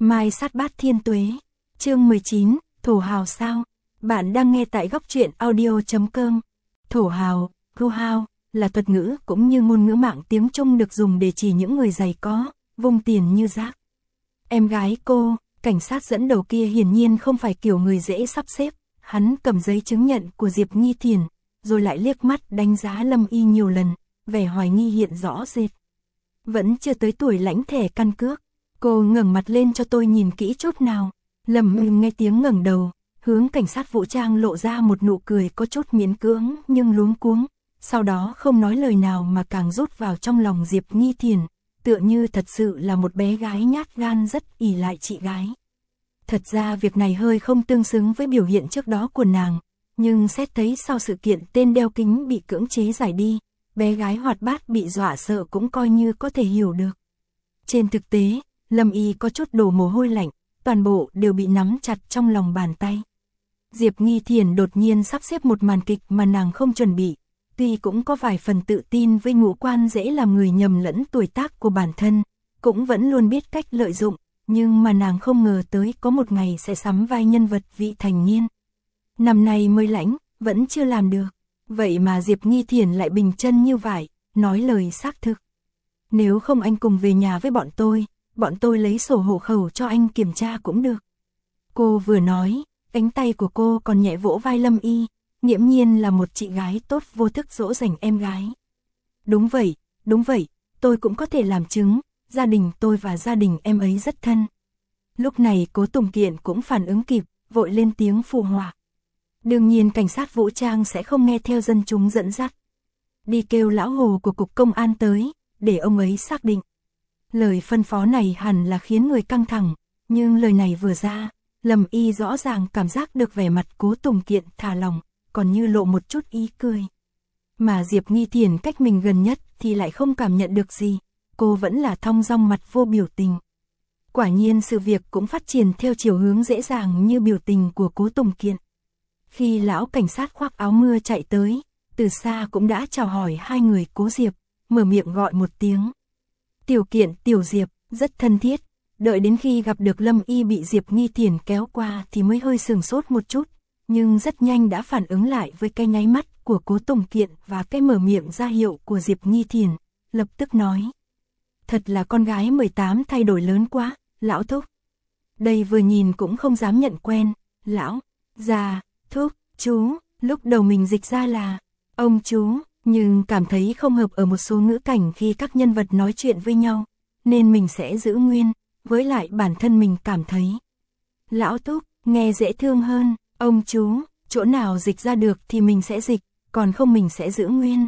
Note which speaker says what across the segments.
Speaker 1: Mai sát bát thiên tuế. Chương 19, thổ hào sao? Bạn đang nghe tại góc truyện audio.com. Thổ hào, hưu hao, là thuật ngữ cũng như ngôn ngữ mạng tiếng Trung được dùng để chỉ những người giàu có, vung tiền như rác. Em gái cô, cảnh sát dẫn đầu kia hiển nhiên không phải kiểu người dễ sắp xếp. Hắn cầm giấy chứng nhận của Diệp Nghi Thiền, rồi lại liếc mắt đánh giá Lâm Y nhiều lần, vẻ hoài nghi hiện rõ rệt. Vẫn chưa tới tuổi lãnh thẻ căn cước. Cô ngẩng mặt lên cho tôi nhìn kỹ chút nào. Lâm Y nghe tiếng ngẩng đầu, hướng cảnh sát vũ trang lộ ra một nụ cười có chút miễn cưỡng nhưng luống cuống. Sau đó không nói lời nào mà càng rút vào trong lòng Diệp Nghi Thiền, tựa như thật sự là một bé gái nhát gan rất ỷ lại chị gái. Thật ra việc này hơi không tương xứng với biểu hiện trước đó của nàng, nhưng xét thấy sau sự kiện tên đeo kính bị cưỡng chế giải đi, bé gái hoạt bát bị dọa sợ cũng coi như có thể hiểu được. Trên thực tế, Lâm Y có chút đổ mồ hôi lạnh, toàn bộ đều bị nắm chặt trong lòng bàn tay. Diệp Nghi Thiền đột nhiên sắp xếp một màn kịch mà nàng không chuẩn bị, tuy cũng có vài phần tự tin với ngũ quan dễ làm người nhầm lẫn tuổi tác của bản thân, cũng vẫn luôn biết cách lợi dụng, nhưng mà nàng không ngờ tới có một ngày sẽ sắm vai nhân vật vị thành niên. Năm nay mới lãnh, vẫn chưa làm được, vậy mà Diệp Nghi Thiền lại bình chân như vậy, nói lời xác thực. Nếu không anh cùng về nhà với bọn tôi lấy sổ hộ khẩu cho anh kiểm tra cũng được. Cô vừa nói, cánh tay của cô còn nhẹ vỗ vai Lâm Y, nghiễm nhiên là một chị gái tốt vô thức dỗ dành em gái. Đúng vậy, tôi cũng có thể làm chứng, gia đình tôi và gia đình em ấy rất thân. Lúc này Cố Tùng Kiện cũng phản ứng kịp, vội lên tiếng phụ họa. Đương nhiên cảnh sát vũ trang sẽ không nghe theo dân chúng dẫn dắt. Đi kêu lão Hồ của cục công an tới, để ông ấy xác định. Lời phân phó này hẳn là khiến người căng thẳng, nhưng lời này vừa ra, Lâm Y rõ ràng cảm giác được vẻ mặt Cố Tùng Kiện thả lòng, còn như lộ một chút ý cười. Mà Diệp Nghi Thiền cách mình gần nhất thì lại không cảm nhận được gì, cô vẫn là thong dong mặt vô biểu tình. Quả nhiên sự việc cũng phát triển theo chiều hướng dễ dàng như biểu tình của Cố Tùng Kiện. Khi lão cảnh sát khoác áo mưa chạy tới, từ xa cũng đã chào hỏi hai người Cố Diệp, mở miệng gọi một tiếng. Tiểu Kiện, Tiểu Diệp, rất thân thiết. Đợi đến khi gặp được Lâm Y bị Diệp Nghi Thiền kéo qua thì mới hơi sừng sốt một chút, nhưng rất nhanh đã phản ứng lại với cái nháy mắt của Cố Tùng Kiện và cái mở miệng ra hiệu của Diệp Nghi Thiền, lập tức nói. Thật là con gái 18 thay đổi lớn quá, lão thúc. Đây vừa nhìn cũng không dám nhận quen, lão, già, thúc, chú, lúc đầu mình dịch ra là ông chú, nhưng cảm thấy không hợp ở một số ngữ cảnh khi các nhân vật nói chuyện với nhau, nên mình sẽ giữ nguyên, với lại bản thân mình cảm thấy. Lão thúc, nghe dễ thương hơn, ông chú, chỗ nào dịch ra được thì mình sẽ dịch, còn không mình sẽ giữ nguyên.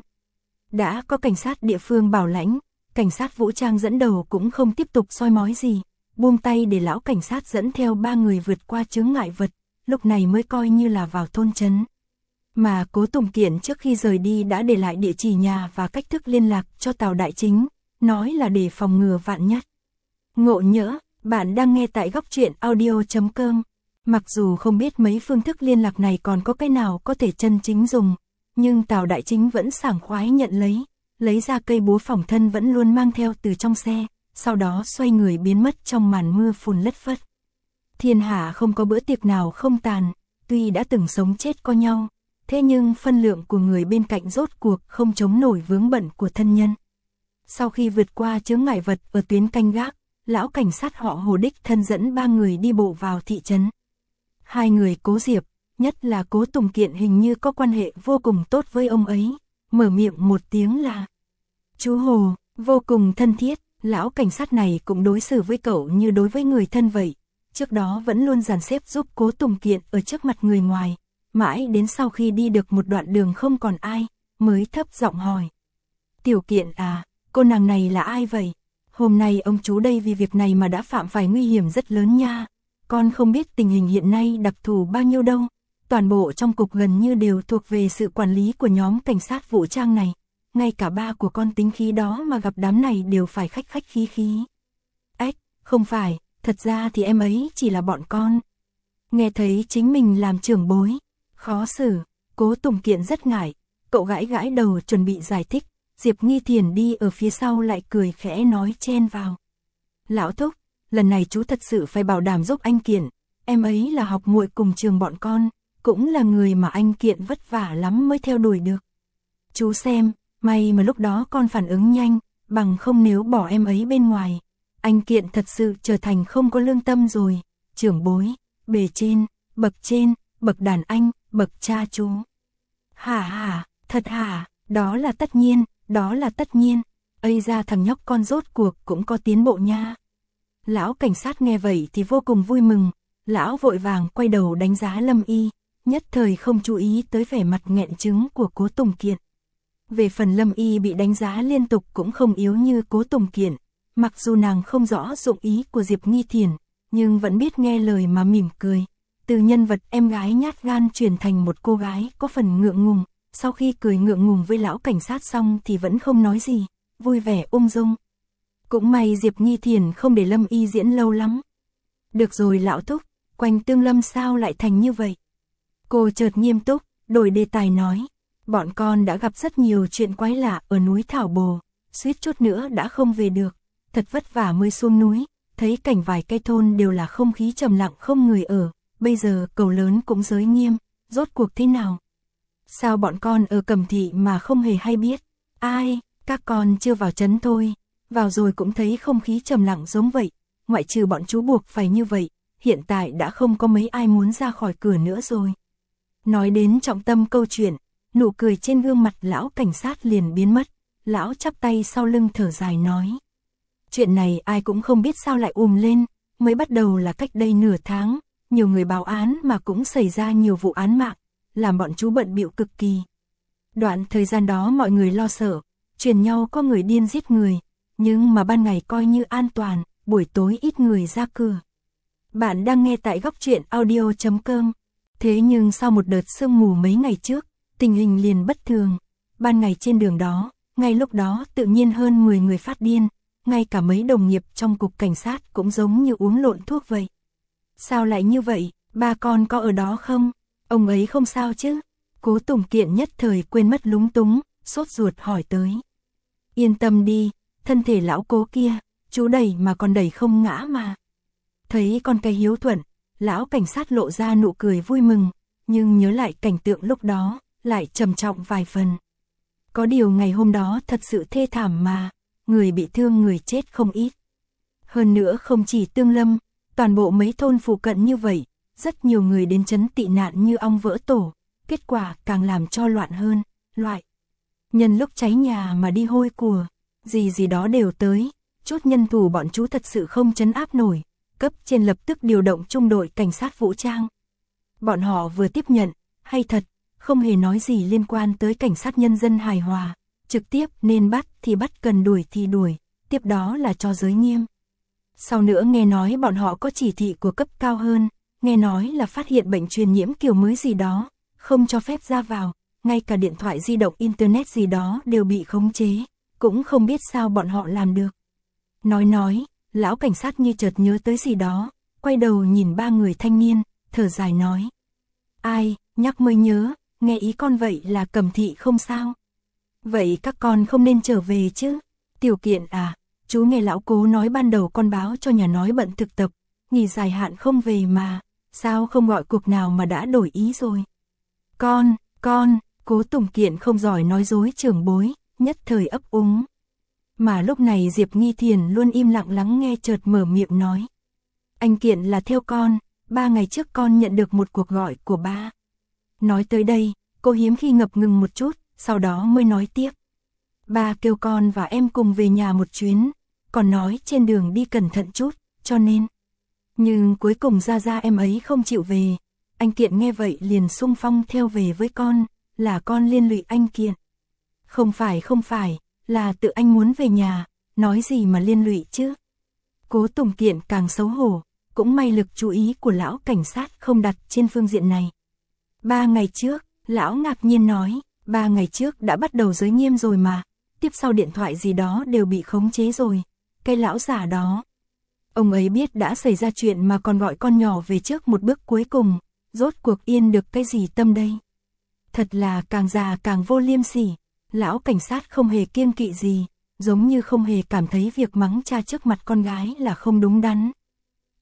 Speaker 1: Đã có cảnh sát địa phương bảo lãnh, cảnh sát vũ trang dẫn đầu cũng không tiếp tục soi mói gì, buông tay để lão cảnh sát dẫn theo ba người vượt qua chướng ngại vật, lúc này mới coi như là vào thôn trấn. Mà Cố Tùng Kiện trước khi rời đi đã để lại địa chỉ nhà và cách thức liên lạc cho Tào Đại Chính, nói là để phòng ngừa vạn nhất. Ngộ nhỡ, bạn đang nghe tại góc truyện audio.com. Mặc dù không biết mấy phương thức liên lạc này còn có cái nào có thể chân chính dùng, nhưng Tào Đại Chính vẫn sảng khoái nhận lấy ra cây búa phòng thân vẫn luôn mang theo từ trong xe, sau đó xoay người biến mất trong màn mưa phùn lất phất. Thiên hạ không có bữa tiệc nào không tàn, tuy đã từng sống chết co nhau, thế nhưng phân lượng của người bên cạnh rốt cuộc không chống nổi vướng bận của thân nhân. Sau khi vượt qua chướng ngại vật ở tuyến canh gác, lão cảnh sát họ Hồ đích thân dẫn ba người đi bộ vào thị trấn. Hai người Cố Diệp, nhất là Cố Tùng Kiện hình như có quan hệ vô cùng tốt với ông ấy, mở miệng một tiếng là chú Hồ, vô cùng thân thiết, lão cảnh sát này cũng đối xử với cậu như đối với người thân vậy. Trước đó vẫn luôn dàn xếp giúp Cố Tùng Kiện ở trước mặt người ngoài, mãi đến sau khi đi được một đoạn đường không còn ai, mới thấp giọng hỏi. Tiểu Kiện à, cô nàng này là ai vậy? Hôm nay ông chú đây vì việc này mà đã phạm phải nguy hiểm rất lớn nha. Con không biết tình hình hiện nay đặc thù bao nhiêu đâu. Toàn bộ trong cục gần như đều thuộc về sự quản lý của nhóm cảnh sát vũ trang này. Ngay cả ba của con tính khí đó mà gặp đám này đều phải khách khách khí khí. Ếch, không phải, thật ra thì em ấy chỉ là bọn con. Nghe thấy chính mình làm trưởng bối, khó xử, Cố Tùng Kiện rất ngại, cậu gãi gãi đầu chuẩn bị giải thích. Diệp Nghi Thiền đi ở phía sau lại cười khẽ nói chen vào. Lão thúc, lần này chú thật sự phải bảo đảm giúp anh Kiện, em ấy là học muội cùng trường bọn con, cũng là người mà anh Kiện vất vả lắm mới theo đuổi được. Chú xem, may mà lúc đó con phản ứng nhanh, bằng không nếu bỏ em ấy bên ngoài, anh Kiện thật sự trở thành không có lương tâm rồi, trưởng bối, bề trên, bậc đàn anh, bậc cha chú. Hả, thật hả, đó là tất nhiên, ây ra thằng nhóc con rốt cuộc cũng có tiến bộ nha. Lão cảnh sát nghe vậy thì vô cùng vui mừng, lão vội vàng quay đầu đánh giá Lâm Y, nhất thời không chú ý tới vẻ mặt nghẹn chứng của Cố Tùng Kiện. Về phần Lâm Y bị đánh giá liên tục cũng không yếu như Cố Tùng Kiện, mặc dù nàng không rõ dụng ý của Diệp Nghi Thiền, nhưng vẫn biết nghe lời mà mỉm cười. Từ nhân vật em gái nhát gan chuyển thành một cô gái có phần ngượng ngùng, sau khi cười ngượng ngùng với lão cảnh sát xong thì vẫn không nói gì, vui vẻ ung dung. Cũng may Diệp Nghi Thiền không để Lâm Y diễn lâu lắm. Được rồi lão thúc, quanh Tương Lâm sao lại thành như vậy? Cô chợt nghiêm túc, đổi đề tài nói, bọn con đã gặp rất nhiều chuyện quái lạ ở núi Thảo Bồ, suýt chút nữa đã không về được, thật vất vả mới xuống núi, thấy cảnh vài cây thôn đều là không khí trầm lặng không người ở, bây giờ cầu lớn cũng giới nghiêm, rốt cuộc thế nào? Sao bọn con ở Cẩm Thị mà không hề hay biết? Ai, các con chưa vào trấn thôi, vào rồi cũng thấy không khí trầm lặng giống vậy, ngoại trừ bọn chú buộc phải như vậy, hiện tại đã không có mấy ai muốn ra khỏi cửa nữa rồi. Nói đến trọng tâm câu chuyện, nụ cười trên gương mặt lão cảnh sát liền biến mất, lão chắp tay sau lưng thở dài nói. Chuyện này ai cũng không biết sao lại lên, mới bắt đầu là cách đây nửa tháng, nhiều người báo án mà cũng xảy ra nhiều vụ án mạng, làm bọn chú bận bịu cực kỳ. Đoạn thời gian đó mọi người lo sợ, truyền nhau có người điên giết người, nhưng mà ban ngày coi như an toàn, buổi tối ít người ra cửa. Bạn đang nghe tại góc truyện audio.com. Thế nhưng sau một đợt sương mù mấy ngày trước, tình hình liền bất thường. Ban ngày trên đường đó, ngay lúc đó tự nhiên hơn 10 người phát điên, ngay cả mấy đồng nghiệp trong cục cảnh sát cũng giống như uống lộn thuốc vậy. Sao lại như vậy, ba con có ở đó không? Ông ấy không sao chứ? Cố Tùng Kiện nhất thời quên mất lúng túng, sốt ruột hỏi tới. Yên tâm đi, thân thể lão Cố kia, chú đẩy mà còn đẩy không ngã mà. Thấy con cây hiếu thuận, lão cảnh sát lộ ra nụ cười vui mừng, nhưng nhớ lại cảnh tượng lúc đó, lại trầm trọng vài phần. Có điều ngày hôm đó thật sự thê thảm mà, người bị thương người chết không ít. Hơn nữa không chỉ Tương Lâm, toàn bộ mấy thôn phụ cận như vậy, rất nhiều người đến trấn tị nạn như ong vỡ tổ, kết quả càng làm cho loạn hơn, nhân lúc cháy nhà mà đi hôi của, gì đó đều tới, chốt nhân thủ bọn chú thật sự không trấn áp nổi, cấp trên lập tức điều động trung đội cảnh sát vũ trang. Bọn họ vừa tiếp nhận, hay thật, không hề nói gì liên quan tới cảnh sát nhân dân hài hòa, trực tiếp nên bắt thì bắt, cần đuổi thì đuổi, tiếp đó là cho giới nghiêm. Sau nữa nghe nói bọn họ có chỉ thị của cấp cao hơn, nghe nói là phát hiện bệnh truyền nhiễm kiểu mới gì đó, không cho phép ra vào, ngay cả điện thoại di động internet gì đó đều bị khống chế, cũng không biết sao bọn họ làm được. Nói, lão cảnh sát như chợt nhớ tới gì đó, quay đầu nhìn ba người thanh niên, thở dài nói. Ai, nhắc mới nhớ, nghe ý con vậy là Cẩm Thị không sao. Vậy các con không nên trở về chứ? Tiểu Kiện à, chú nghe lão Cố nói ban đầu con báo cho nhà nói bận thực tập, nghỉ dài hạn không về mà, sao không gọi cuộc nào mà đã đổi ý rồi? Con, Cố Tùng Kiện không giỏi nói dối trưởng bối, nhất thời ấp úng. Mà lúc này Diệp Nghi Thiền luôn im lặng lắng nghe chợt mở miệng nói. Anh Kiện là theo con, 3 ngày trước con nhận được một cuộc gọi của ba. Nói tới đây, cô hiếm khi ngập ngừng một chút, sau đó mới nói tiếp. Ba kêu con và em cùng về nhà một chuyến, còn nói trên đường đi cẩn thận chút, cho nên. Nhưng cuối cùng ra em ấy không chịu về. Anh Kiện nghe vậy liền xung phong theo về với con, là con liên lụy anh Kiện. Không phải, là tự anh muốn về nhà, nói gì mà liên lụy chứ. Cố Tùng Kiện càng xấu hổ, cũng may lực chú ý của lão cảnh sát không đặt trên phương diện này. 3 ngày trước, lão ngạc nhiên nói, 3 ngày trước đã bắt đầu giới nghiêm rồi mà, tiếp sau điện thoại gì đó đều bị khống chế rồi, cái lão giả đó. Ông ấy biết đã xảy ra chuyện mà còn gọi con nhỏ về trước một bước cuối cùng, rốt cuộc yên được cái gì tâm đây. Thật là càng già càng vô liêm sỉ, lão cảnh sát không hề kiêng kỵ gì, giống như không hề cảm thấy việc mắng cha trước mặt con gái là không đúng đắn,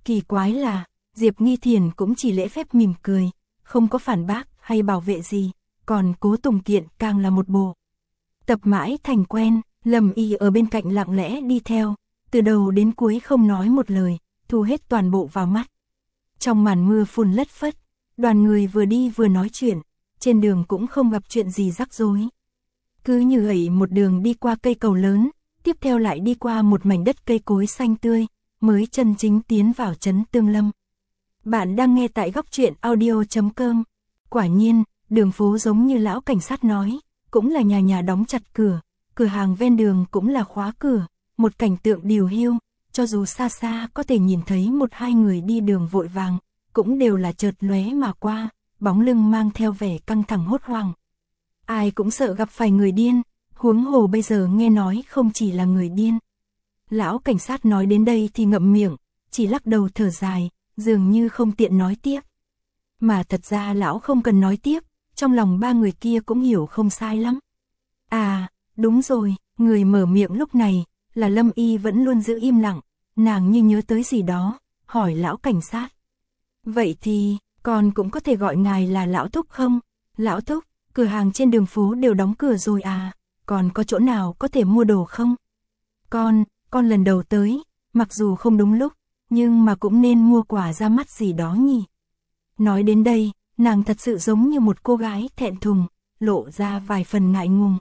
Speaker 1: Kỳ quái là, Diệp Nghi Thiền cũng chỉ lễ phép mỉm cười, không có phản bác hay bảo vệ gì, còn Cố Tùng Kiện càng là một bộ. Tập mãi thành quen, Lâm Y ở bên cạnh lặng lẽ đi theo, từ đầu đến cuối không nói một lời, thu hết toàn bộ vào mắt. Trong màn mưa phùn lất phất, đoàn người vừa đi vừa nói chuyện, trên đường cũng không gặp chuyện gì rắc rối. Cứ như vậy một đường đi qua cây cầu lớn, tiếp theo lại đi qua một mảnh đất cây cối xanh tươi, mới chân chính tiến vào trấn Tương Lâm. Bạn đang nghe tại góc truyện audio.com. Quả nhiên, đường phố giống như lão cảnh sát nói, cũng là nhà nhà đóng chặt cửa, cửa hàng ven đường cũng là khóa cửa, một cảnh tượng điều hiu, cho dù xa xa có thể nhìn thấy một hai người đi đường vội vàng, cũng đều là chợt lóe mà qua, bóng lưng mang theo vẻ căng thẳng hốt hoảng. Ai cũng sợ gặp phải người điên, huống hồ bây giờ nghe nói không chỉ là người điên. Lão cảnh sát nói đến đây thì ngậm miệng, chỉ lắc đầu thở dài, dường như không tiện nói tiếp. Mà thật ra lão không cần nói tiếp, trong lòng ba người kia cũng hiểu không sai lắm. À, đúng rồi, người mở miệng lúc này, là Lâm Y vẫn luôn giữ im lặng, nàng như nhớ tới gì đó, hỏi lão cảnh sát. Vậy thì, con cũng có thể gọi ngài là lão thúc không? Lão thúc, cửa hàng trên đường phố đều đóng cửa rồi à, còn có chỗ nào có thể mua đồ không? Con lần đầu tới, mặc dù không đúng lúc, nhưng mà cũng nên mua quà ra mắt gì đó nhỉ. Nói đến đây, nàng thật sự giống như một cô gái thẹn thùng, lộ ra vài phần ngại ngùng.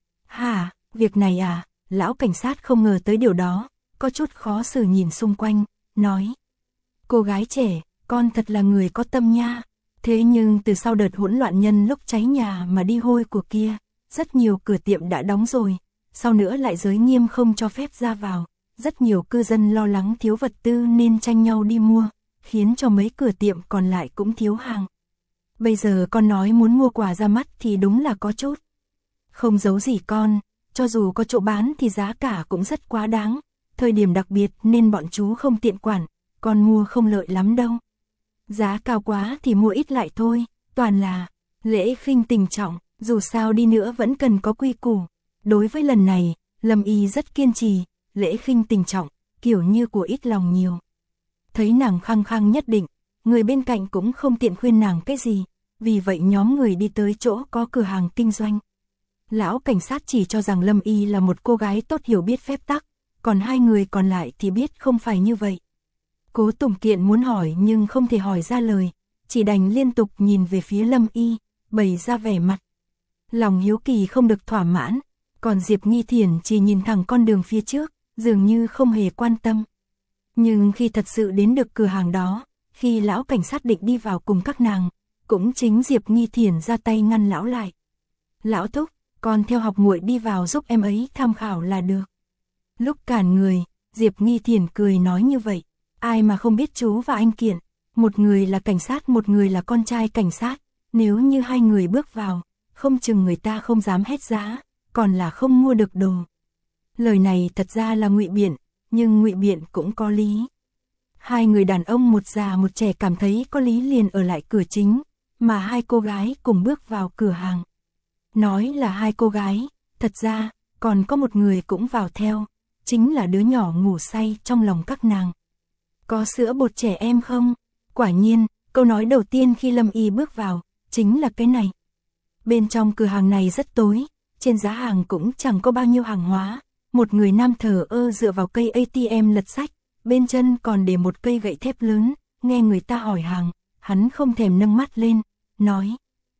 Speaker 1: Hả, việc này à, lão cảnh sát không ngờ tới điều đó, có chút khó xử nhìn xung quanh, nói. Cô gái trẻ, con thật là người có tâm nha, thế nhưng từ sau đợt hỗn loạn nhân lúc cháy nhà mà đi hôi của kia, rất nhiều cửa tiệm đã đóng rồi, sau nữa lại giới nghiêm không cho phép ra vào, rất nhiều cư dân lo lắng thiếu vật tư nên tranh nhau đi mua, khiến cho mấy cửa tiệm còn lại cũng thiếu hàng. Bây giờ con nói muốn mua quà ra mắt thì đúng là có chút. Không giấu gì con, cho dù có chỗ bán thì giá cả cũng rất quá đáng, thời điểm đặc biệt nên bọn chú không tiện quản, con mua không lợi lắm đâu. Giá cao quá thì mua ít lại thôi, toàn là lễ khinh tình trọng, dù sao đi nữa vẫn cần có quy củ. Đối với lần này, Lâm Y rất kiên trì, lễ khinh tình trọng, kiểu như của ít lòng nhiều. Thấy nàng khăng khăng nhất định, người bên cạnh cũng không tiện khuyên nàng cái gì, vì vậy nhóm người đi tới chỗ có cửa hàng kinh doanh. Lão cảnh sát chỉ cho rằng Lâm Y là một cô gái tốt hiểu biết phép tắc, còn hai người còn lại thì biết không phải như vậy. Cố Tùng Kiện muốn hỏi nhưng không thể hỏi ra lời, chỉ đành liên tục nhìn về phía Lâm Y, bày ra vẻ mặt. Lòng hiếu kỳ không được thỏa mãn, còn Diệp Nghi Thiển chỉ nhìn thẳng con đường phía trước, dường như không hề quan tâm. Nhưng khi thật sự đến được cửa hàng đó, khi lão cảnh sát định đi vào cùng các nàng, cũng chính Diệp Nghi Thiển ra tay ngăn lão lại. Lão thúc, con theo học muội đi vào giúp em ấy tham khảo là được. Lúc cản người, Diệp Nghi Thiển cười nói như vậy, ai mà không biết chú và anh Kiện, một người là cảnh sát một người là con trai cảnh sát, nếu như hai người bước vào, không chừng người ta không dám hét giá, còn là không mua được đồ. Lời này thật ra là ngụy biện, nhưng ngụy biện cũng có lý. Hai người đàn ông một già một trẻ cảm thấy có lý liền ở lại cửa chính, mà hai cô gái cùng bước vào cửa hàng. Nói là hai cô gái, thật ra, còn có một người cũng vào theo, chính là đứa nhỏ ngủ say trong lòng các nàng. Có sữa bột trẻ em không? Quả nhiên, câu nói đầu tiên khi Lâm Y bước vào, chính là cái này. Bên trong cửa hàng này rất tối, trên giá hàng cũng chẳng có bao nhiêu hàng hóa. Một người nam thờ ơ dựa vào cây ATM lật sách, bên chân còn để một cây gậy thép lớn, nghe người ta hỏi hàng, hắn không thèm nâng mắt lên, nói.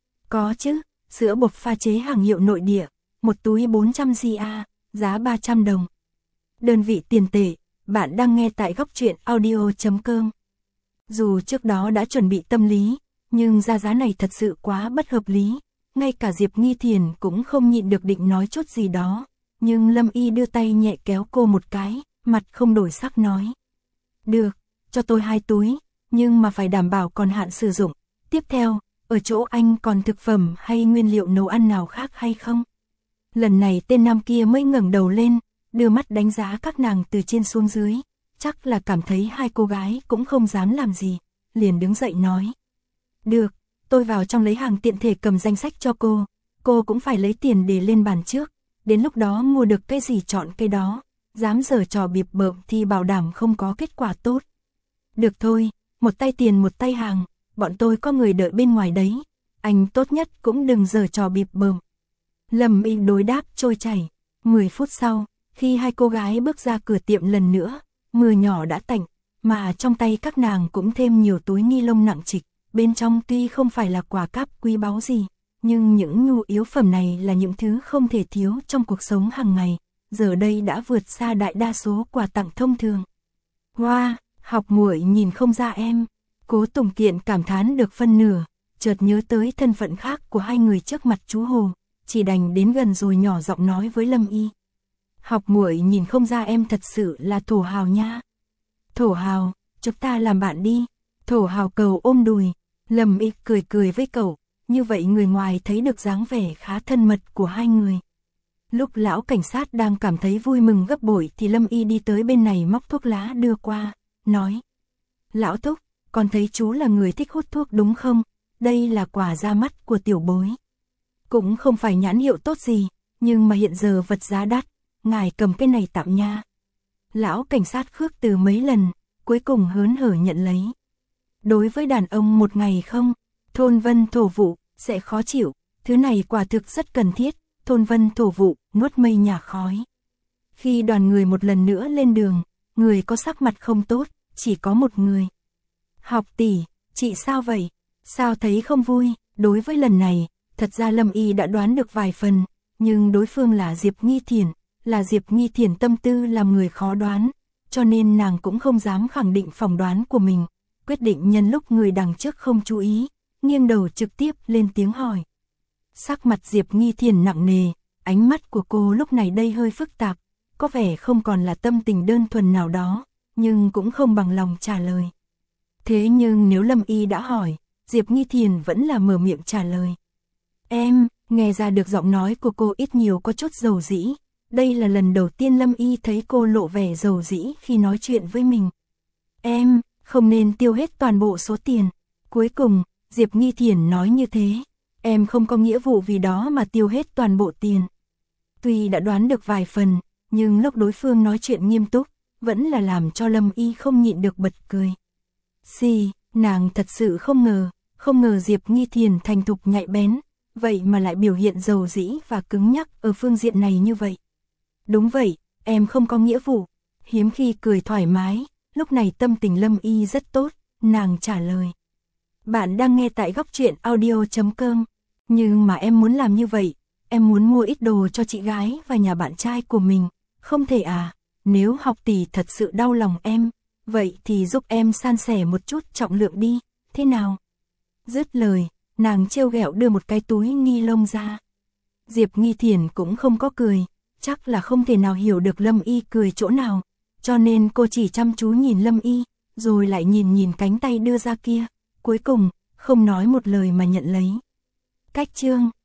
Speaker 1: Có chứ, sữa bột pha chế hàng hiệu nội địa, một túi 400 GA, giá 300 đồng. Đơn vị tiền tệ, bạn đang nghe tại góc truyện audio.com. Dù trước đó đã chuẩn bị tâm lý, nhưng ra giá này thật sự quá bất hợp lý, ngay cả Diệp Nghi Thiền cũng không nhịn được định nói chút gì đó. Nhưng Lâm Y đưa tay nhẹ kéo cô một cái, mặt không đổi sắc nói. Được, cho tôi 2 túi, nhưng mà phải đảm bảo còn hạn sử dụng. Tiếp theo, ở chỗ anh còn thực phẩm hay nguyên liệu nấu ăn nào khác hay không? Lần này tên nam kia mới ngẩng đầu lên, đưa mắt đánh giá các nàng từ trên xuống dưới. Chắc là cảm thấy hai cô gái cũng không dám làm gì, liền đứng dậy nói. Được, tôi vào trong lấy hàng tiện thể cầm danh sách cho cô cũng phải lấy tiền để lên bàn trước. Đến lúc đó mua được cái gì chọn cái đó, dám giở trò bịp bợm thì bảo đảm không có kết quả tốt. Được thôi, một tay tiền một tay hàng, bọn tôi có người đợi bên ngoài đấy, anh tốt nhất cũng đừng giở trò bịp bợm. Lâm Y đối đáp trôi chảy. 10 phút sau, khi hai cô gái bước ra cửa tiệm lần nữa, mưa nhỏ đã tạnh, mà trong tay các nàng cũng thêm nhiều túi ni lông nặng trịch, bên trong tuy không phải là quà cáp quý báu gì, nhưng những nhu yếu phẩm này là những thứ không thể thiếu trong cuộc sống hàng ngày, giờ đây đã vượt xa đại đa số quà tặng thông thường. Hoa, học muội nhìn không ra em. Cố Tùng Kiện cảm thán được phân nửa, chợt nhớ tới thân phận khác của hai người trước mặt chú Hồ, chỉ đành đến gần rồi nhỏ giọng nói với Lâm Y. Học muội nhìn không ra em thật sự là Thổ Hào nha. Thổ Hào, chúng ta làm bạn đi. Thổ Hào cầu ôm đùi. Lâm Y cười cười với cậu, như vậy người ngoài thấy được dáng vẻ khá thân mật của hai người. Lúc lão cảnh sát đang cảm thấy vui mừng gấp bội thì Lâm Y đi tới bên này móc thuốc lá đưa qua, nói. Lão Thúc, con thấy chú là người thích hút thuốc đúng không? Đây là quà ra mắt của tiểu bối. Cũng không phải nhãn hiệu tốt gì, nhưng mà hiện giờ vật giá đắt, ngài cầm cái này tạm nha. Lão cảnh sát khước từ mấy lần, cuối cùng hớn hở nhận lấy. Đối với đàn ông một ngày không, thôn vân thổ vụ, sẽ khó chịu, thứ này quả thực rất cần thiết, thôn vân thổ vụ, nuốt mây nhà khói. Khi đoàn người một lần nữa lên đường, người có sắc mặt không tốt, chỉ có một người. Học tỷ, chị sao vậy? Sao thấy không vui? Đối với lần này, thật ra Lâm Y đã đoán được vài phần, nhưng đối phương là Diệp Nghi Thiển, là Diệp Nghi Thiển tâm tư làm người khó đoán, cho nên nàng cũng không dám khẳng định phỏng đoán của mình, quyết định nhân lúc người đằng trước không chú ý, nghiêng đầu trực tiếp lên tiếng hỏi. Sắc mặt Diệp Nghi Thiển nặng nề, ánh mắt của cô lúc này đây hơi phức tạp, có vẻ không còn là tâm tình đơn thuần nào đó, nhưng cũng không bằng lòng trả lời. Thế nhưng nếu Lâm Y đã hỏi, Diệp Nghi Thiển vẫn là mở miệng trả lời. Em, nghe ra được giọng nói của cô ít nhiều có chút dầu dĩ, đây là lần đầu tiên Lâm Y thấy cô lộ vẻ dầu dĩ khi nói chuyện với mình. Em, không nên tiêu hết toàn bộ số tiền. Cuối cùng, Diệp Nghi Thiển nói như thế, em không có nghĩa vụ vì đó mà tiêu hết toàn bộ tiền. Tuy đã đoán được vài phần, nhưng lúc đối phương nói chuyện nghiêm túc, vẫn là làm cho Lâm Y không nhịn được bật cười. Nàng thật sự không ngờ Diệp Nghi Thiển thành thục nhạy bén, vậy mà lại biểu hiện dầu dĩ và cứng nhắc ở phương diện này như vậy. Đúng vậy, em không có nghĩa vụ. Hiếm khi cười thoải mái, lúc này tâm tình Lâm Y rất tốt, nàng trả lời. Bạn đang nghe tại Góc Truyện Audio.com, nhưng mà em muốn làm như vậy, em muốn mua ít đồ cho chị gái và nhà bạn trai của mình, không thể à, nếu học tỷ thật sự đau lòng em, vậy thì giúp em san sẻ một chút trọng lượng đi, thế nào? Dứt lời, nàng trêu ghẹo đưa một cái túi ni lông ra. Diệp Nghi Thiển cũng không có cười, chắc là không thể nào hiểu được Lâm Y cười chỗ nào, cho nên cô chỉ chăm chú nhìn Lâm Y, rồi lại nhìn cánh tay đưa ra kia, cuối cùng, không nói một lời mà nhận lấy. Cách chương